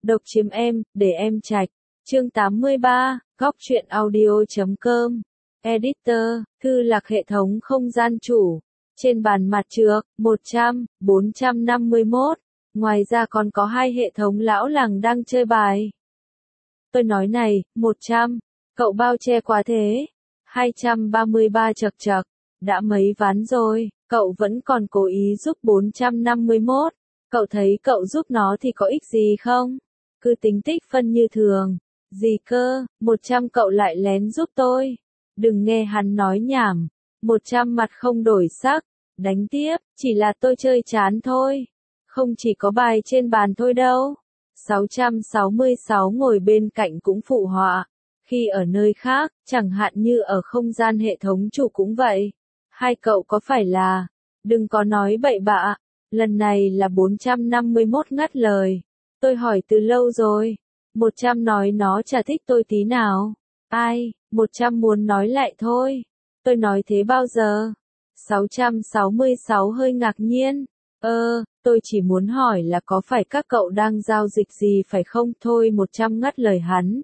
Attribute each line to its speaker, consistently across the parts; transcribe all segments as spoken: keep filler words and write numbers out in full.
Speaker 1: Độc chiếm em, để em trạch. Chương tám mươi ba, góc truyện audio.com. Editor, thư lạc hệ thống không gian chủ. Trên bàn mặt trước, một trăm, bốn trăm năm mươi mốt. Ngoài ra còn có hai hệ thống lão làng đang chơi bài. Tôi nói này, một trăm. Cậu bao che quá thế. hai trăm ba mươi ba chật chật. Đã mấy ván rồi, cậu vẫn còn cố ý giúp bốn trăm năm mươi mốt. Cậu thấy cậu giúp nó thì có ích gì không? Cứ tính tích phân như thường. Gì cơ, một trăm cậu lại lén giúp tôi. Đừng nghe hắn nói nhảm. một trăm mặt không đổi sắc. Đánh tiếp, chỉ là tôi chơi chán thôi. Không chỉ có bài trên bàn thôi đâu. sáu trăm sáu mươi sáu ngồi bên cạnh cũng phụ họa. Khi ở nơi khác, chẳng hạn như ở không gian hệ thống chủ cũng vậy. Hai cậu có phải là... Đừng có nói bậy bạ. Lần này là bốn trăm năm mươi mốt ngắt lời. Tôi hỏi từ lâu rồi. một trăm nói nó chả thích tôi tí nào. Ai, một trăm muốn nói lại thôi. Tôi nói thế bao giờ? sáu trăm sáu mươi sáu hơi ngạc nhiên. Ơ, tôi chỉ muốn hỏi là có phải các cậu đang giao dịch gì phải không? Thôi một trăm ngắt lời hắn.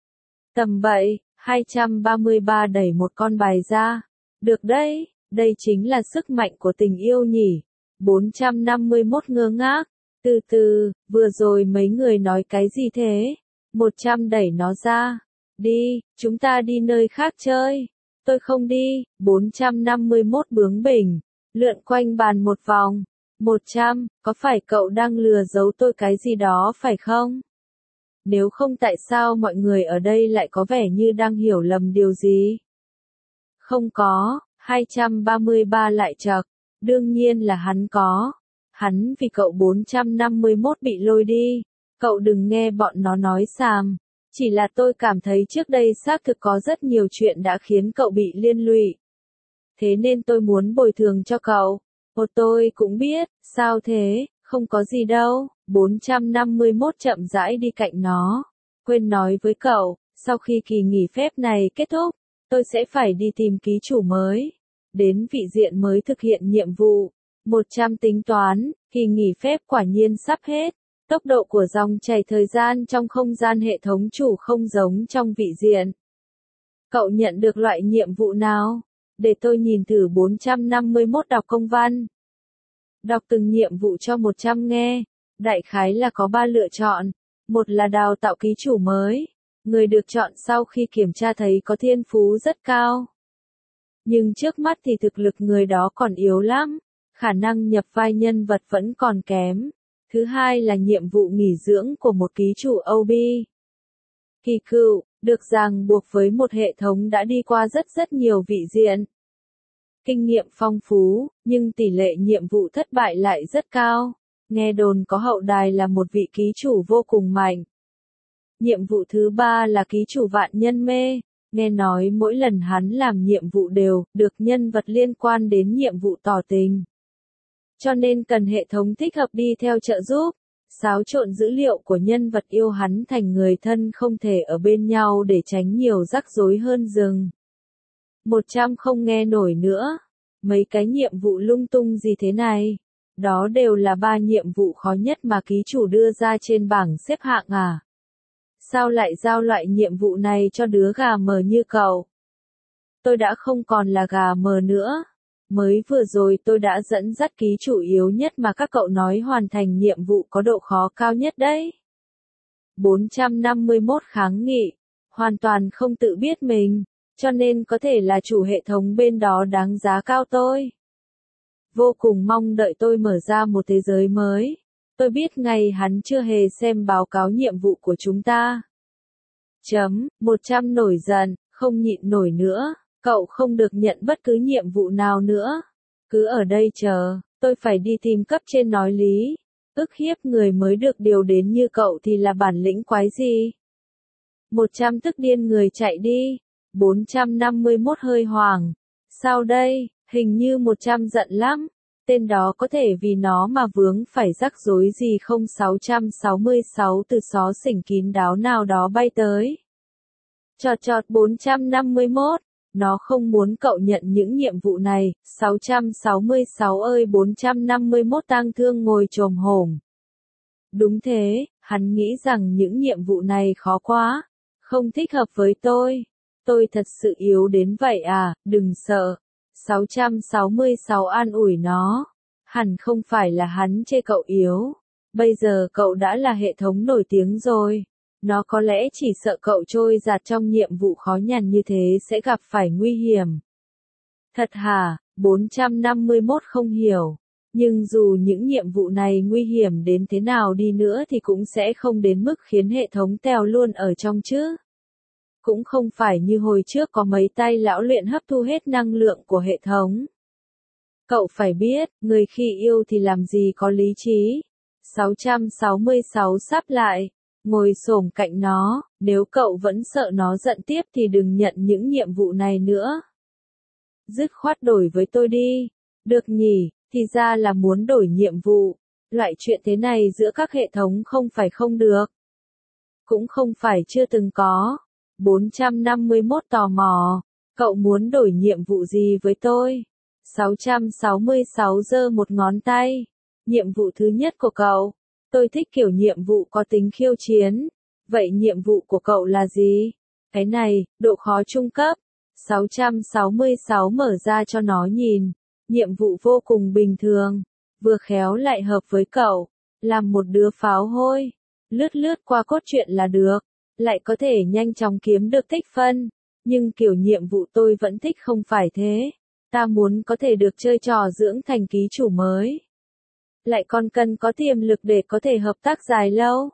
Speaker 1: Tầm bậy, hai trăm ba mươi ba đẩy một con bài ra. Được đấy, đây chính là sức mạnh của tình yêu nhỉ. bốn trăm năm mươi mốt ngơ ngác. Từ từ, vừa rồi mấy người nói cái gì thế? một trăm đẩy nó ra. Đi, chúng ta đi nơi khác chơi. Tôi không đi. bốn trăm năm mươi mốt bướng bỉnh. Lượn quanh bàn một vòng. một trăm, có phải cậu đang lừa giấu tôi cái gì đó phải không? Nếu không tại sao mọi người ở đây lại có vẻ như đang hiểu lầm điều gì? Không có, hai trăm ba mươi ba lại chậc. Đương nhiên là hắn có. Hắn vì cậu bốn trăm năm mươi mốt bị lôi đi. Cậu đừng nghe bọn nó nói xàm. Chỉ là tôi cảm thấy trước đây xác thực có rất nhiều chuyện đã khiến cậu bị liên lụy. Thế nên tôi muốn bồi thường cho cậu. Ồ tôi cũng biết, sao thế, không có gì đâu. bốn trăm năm mươi mốt chậm rãi đi cạnh nó. Quên nói với cậu, sau khi kỳ nghỉ phép này kết thúc, tôi sẽ phải đi tìm ký chủ mới. Đến vị diện mới thực hiện nhiệm vụ. một trăm tính toán, kỳ nghỉ phép quả nhiên sắp hết. Tốc độ của dòng chảy thời gian trong không gian hệ thống chủ không giống trong vị diện. Cậu nhận được loại nhiệm vụ nào? Để tôi nhìn thử. Bốn trăm năm mươi mốt đọc công văn. Đọc từng nhiệm vụ cho một trăm nghe. Đại khái là có ba lựa chọn. Một là đào tạo ký chủ mới. Người được chọn sau khi kiểm tra thấy có thiên phú rất cao. Nhưng trước mắt thì thực lực người đó còn yếu lắm. Khả năng nhập vai nhân vật vẫn còn kém. Thứ hai là nhiệm vụ nghỉ dưỡng của một ký chủ ô bê. Kỳ cựu, được ràng buộc với một hệ thống đã đi qua rất rất nhiều vị diện. Kinh nghiệm phong phú, nhưng tỷ lệ nhiệm vụ thất bại lại rất cao. Nghe đồn có hậu đài là một vị ký chủ vô cùng mạnh. Nhiệm vụ thứ ba là ký chủ vạn nhân mê. Nghe nói mỗi lần hắn làm nhiệm vụ đều được nhân vật liên quan đến nhiệm vụ tỏ tình. Cho nên cần hệ thống thích hợp đi theo trợ giúp, xáo trộn dữ liệu của nhân vật yêu hắn thành người thân không thể ở bên nhau để tránh nhiều rắc rối hơn rừng. một trăm không nghe nổi nữa. Mấy cái nhiệm vụ lung tung gì thế này? Đó đều là ba nhiệm vụ khó nhất mà ký chủ đưa ra trên bảng xếp hạng à? Sao lại giao loại nhiệm vụ này cho đứa gà mờ như cậu? Tôi đã không còn là gà mờ nữa. Mới vừa rồi tôi đã dẫn dắt ký chủ yếu nhất mà các cậu nói hoàn thành nhiệm vụ có độ khó cao nhất đấy. bốn trăm năm mươi mốt kháng nghị. Hoàn toàn không tự biết mình, cho nên có thể là chủ hệ thống bên đó đáng giá cao tôi. Vô cùng mong đợi tôi mở ra một thế giới mới. Tôi biết ngay hắn chưa hề xem báo cáo nhiệm vụ của chúng ta. Chấm, một trăm nổi giận, không nhịn nổi nữa. Cậu không được nhận bất cứ nhiệm vụ nào nữa. Cứ ở đây chờ, tôi phải đi tìm cấp trên nói lý. Ức hiếp người mới được điều đến như cậu thì là bản lĩnh quái gì? một trăm tức điên người chạy đi. bốn trăm năm mươi mốt hơi hoảng. Sao đây, hình như một trăm giận lắm. Tên đó có thể vì nó mà vướng phải rắc rối gì không? Sáu trăm sáu mươi sáu từ xó xỉnh kín đáo nào đó bay tới. Chọt chọt bốn trăm năm mươi mốt. Nó không muốn cậu nhận những nhiệm vụ này. Sáu trăm sáu mươi sáu ơi bốn trăm năm mươi mốt tang thương ngồi chồm hổm. Đúng thế, Hắn nghĩ rằng những nhiệm vụ này khó quá, không thích hợp với tôi. Tôi thật sự yếu đến vậy à, đừng sợ. sáu trăm sáu mươi sáu an ủi nó. Hẳn không phải là hắn chê cậu yếu. Bây giờ cậu đã là hệ thống nổi tiếng rồi. Nó có lẽ chỉ sợ cậu trôi dạt trong nhiệm vụ khó nhằn như thế sẽ gặp phải nguy hiểm. Thật hả? bốn trăm năm mươi mốt không hiểu. Nhưng dù những nhiệm vụ này nguy hiểm đến thế nào đi nữa thì cũng sẽ không đến mức khiến hệ thống tèo luôn ở trong chứ. Cũng không phải như hồi trước có mấy tay lão luyện hấp thu hết năng lượng của hệ thống. Cậu phải biết, người khi yêu thì làm gì có lý trí. sáu trăm sáu mươi sáu sắp lại, ngồi xổm cạnh nó, nếu cậu vẫn sợ nó giận tiếp thì đừng nhận những nhiệm vụ này nữa. Dứt khoát đổi với tôi đi. Được nhỉ, thì ra là muốn đổi nhiệm vụ. Loại chuyện thế này giữa các hệ thống không phải không được. Cũng không phải chưa từng có. bốn trăm năm mươi mốt tò mò. Cậu muốn đổi nhiệm vụ gì với tôi? sáu trăm sáu mươi sáu giơ một ngón tay. Nhiệm vụ thứ nhất của cậu. Tôi thích kiểu nhiệm vụ có tính khiêu chiến. Vậy nhiệm vụ của cậu là gì? Cái này, độ khó trung cấp. sáu trăm sáu mươi sáu mở ra cho nó nhìn. Nhiệm vụ vô cùng bình thường. Vừa khéo lại hợp với cậu. Làm một đứa pháo hôi. Lướt lướt qua cốt truyện là được. Lại có thể nhanh chóng kiếm được tích phân. Nhưng kiểu nhiệm vụ tôi vẫn thích không phải thế. Ta muốn có thể được chơi trò dưỡng thành ký chủ mới. Lại còn cần có tiềm lực để có thể hợp tác dài lâu.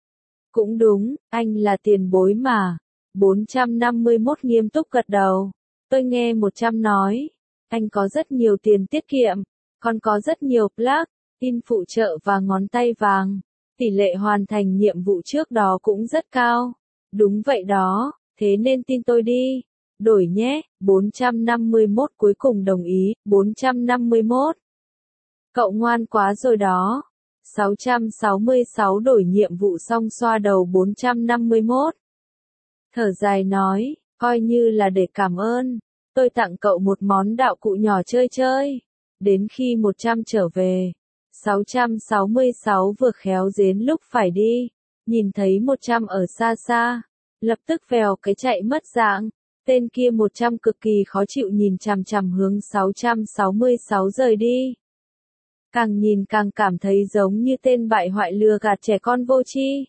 Speaker 1: Cũng đúng, anh là tiền bối mà. bốn trăm năm mươi mốt nghiêm túc gật đầu. Tôi nghe một trăm nói. Anh có rất nhiều tiền tiết kiệm. Còn có rất nhiều plug, in phụ trợ và ngón tay vàng. Tỷ lệ hoàn thành nhiệm vụ trước đó cũng rất cao. Đúng vậy đó, thế nên tin tôi đi. Đổi nhé, bốn trăm năm mươi mốt cuối cùng đồng ý, bốn trăm năm mươi mốt. Cậu ngoan quá rồi đó. sáu trăm sáu mươi sáu đổi nhiệm vụ xong xoa đầu bốn trăm năm mươi mốt. Thở dài nói, coi như là để cảm ơn. Tôi tặng cậu một món đạo cụ nhỏ chơi chơi. Đến khi một trăm trở về. sáu trăm sáu mươi sáu vừa khéo đến lúc phải đi. Nhìn thấy một trăm ở xa xa. Lập tức vèo cái chạy mất dạng. Tên kia một trăm cực kỳ khó chịu nhìn chằm chằm hướng sáu trăm sáu mươi sáu rời đi. Càng nhìn càng cảm thấy giống như tên bại hoại lừa gạt trẻ con vô tri.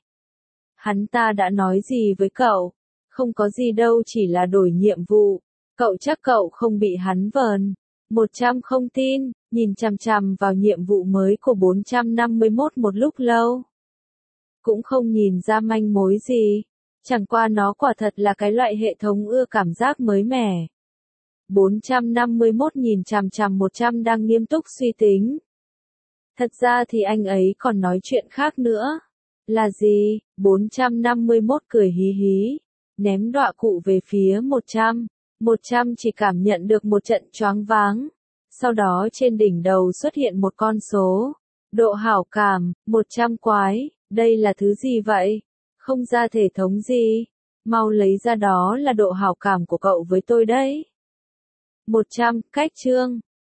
Speaker 1: Hắn ta đã nói gì với cậu? Không có gì đâu, chỉ là đổi nhiệm vụ. Cậu chắc cậu không bị hắn vờn. một trăm không tin, nhìn chằm chằm vào nhiệm vụ mới của bốn trăm năm mươi mốt một lúc lâu. Cũng không nhìn ra manh mối gì. Chẳng qua nó quả thật là cái loại hệ thống ưa cảm giác mới mẻ. bốn trăm năm mươi mốt nhìn chằm chằm một trăm đang nghiêm túc suy tính. Thật ra thì anh ấy còn nói chuyện khác nữa. Là gì? bốn trăm năm mươi mốt cười hí hí. Ném đọa cụ về phía một trăm. một trăm chỉ cảm nhận được một trận choáng váng. Sau đó trên đỉnh đầu xuất hiện một con số. Độ hảo cảm, một trăm quái. Đây là thứ gì vậy? Không ra thể thống gì? Mau lấy ra, đó là độ hảo cảm của cậu với tôi đấy. một trăm, cách chương.